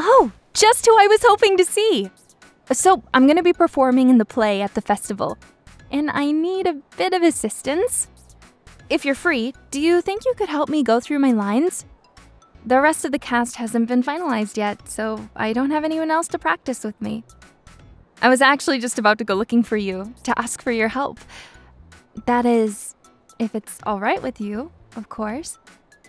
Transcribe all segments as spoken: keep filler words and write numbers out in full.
Oh, just who I was hoping to see. So, I'm going to be performing in the play at the festival, and I need a bit of assistance. If you're free, do you think you could help me go through my lines? The rest of the cast hasn't been finalized yet, so I don't have anyone else to practice with me. I was actually just about to go looking for you, to ask for your help. That is, if it's all right with you, of course.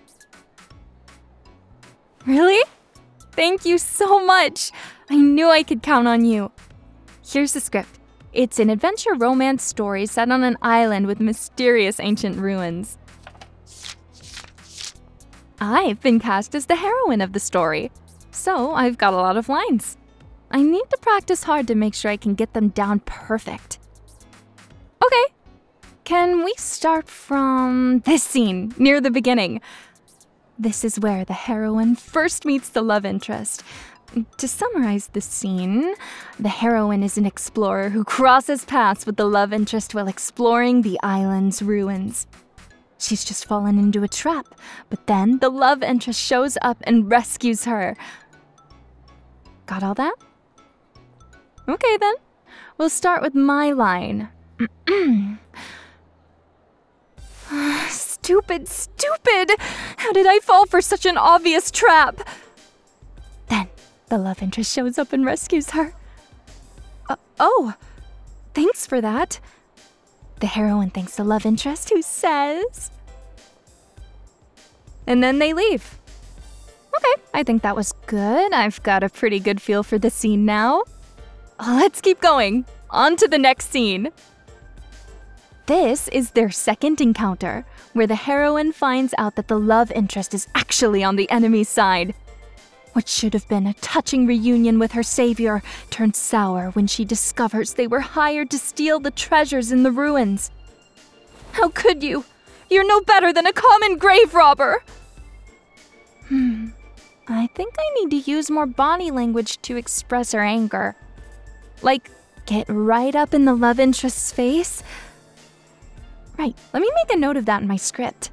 Really? Thank you so much! I knew I could count on you. Here's the script. It's an adventure romance story set on an island with mysterious ancient ruins. I've been cast as the heroine of the story, so I've got a lot of lines. I need to practice hard to make sure I can get them down perfect. Okay, can we start from this scene near the beginning? This is where the heroine first meets the love interest. To summarize the scene, the heroine is an explorer who crosses paths with the love interest while exploring the island's ruins. She's just fallen into a trap, but then the love interest shows up and rescues her. Got all that? Okay then, we'll start with my line. Stupid, stupid! How did I fall for such an obvious trap? Then, the love interest shows up and rescues her. Uh, oh, thanks for that. The heroine thanks the love interest, who says... And then they leave. Okay, I think that was good. I've got a pretty good feel for the scene now. Let's keep going. On to the next scene. This is their second encounter, where the heroine finds out that the love interest is actually on the enemy's side. What should have been a touching reunion with her savior turns sour when she discovers they were hired to steal the treasures in the ruins. How could you? You're no better than a common grave robber! Hmm, I think I need to use more body language to express her anger. Like, get right up in the love interest's face. Right, let me make a note of that in my script.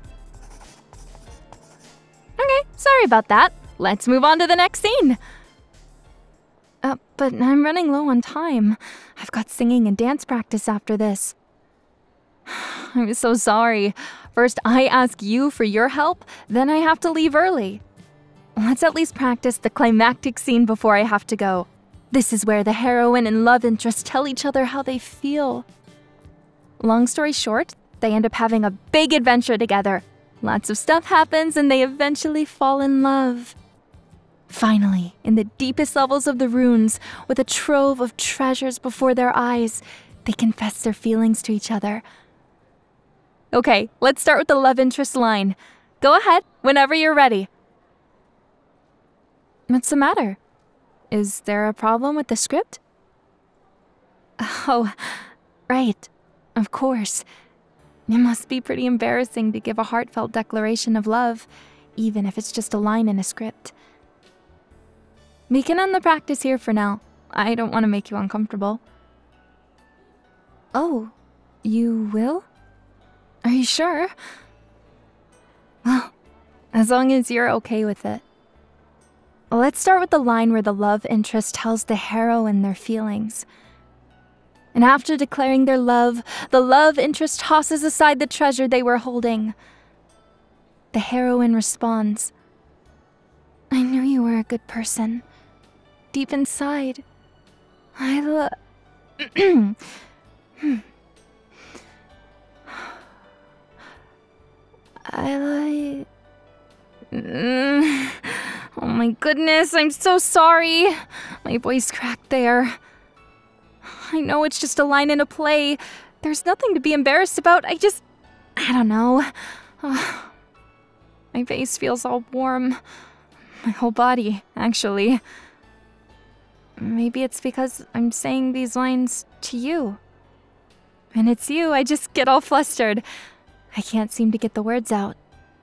Okay, sorry about that. Let's move on to the next scene. Uh, but I'm running low on time. I've got singing and dance practice after this. I'm so sorry. First I ask you for your help, then I have to leave early. Let's at least practice the climactic scene before I have to go. This is where the heroine and love interest tell each other how they feel. Long story short, they end up having a big adventure together. Lots of stuff happens and they eventually fall in love. Finally, in the deepest levels of the ruins, with a trove of treasures before their eyes, they confess their feelings to each other. Okay, let's start with the love interest line. Go ahead, whenever you're ready. What's the matter? Is there a problem with the script? Oh, right, of course. It must be pretty embarrassing to give a heartfelt declaration of love, even if it's just a line in a script. We can end the practice here for now. I don't want to make you uncomfortable. Oh, you will? Are you sure? Well, as long as you're okay with it. Let's start with the line where the love interest tells the heroine their feelings. And after declaring their love, the love interest tosses aside the treasure they were holding. The heroine responds, I knew you were a good person. Deep inside, I love... I like... Oh my goodness, I'm so sorry. My voice cracked there. I know it's just a line in a play. There's nothing to be embarrassed about. I just... I don't know. Oh, my face feels all warm. My whole body, actually. Maybe it's because I'm saying these lines to you. When it's you, I just get all flustered. I can't seem to get the words out.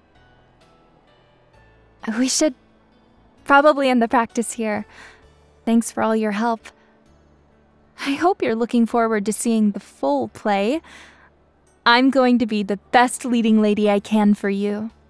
We should probably end the practice here. Thanks for all your help. I hope you're looking forward to seeing the full play. I'm going to be the best leading lady I can for you.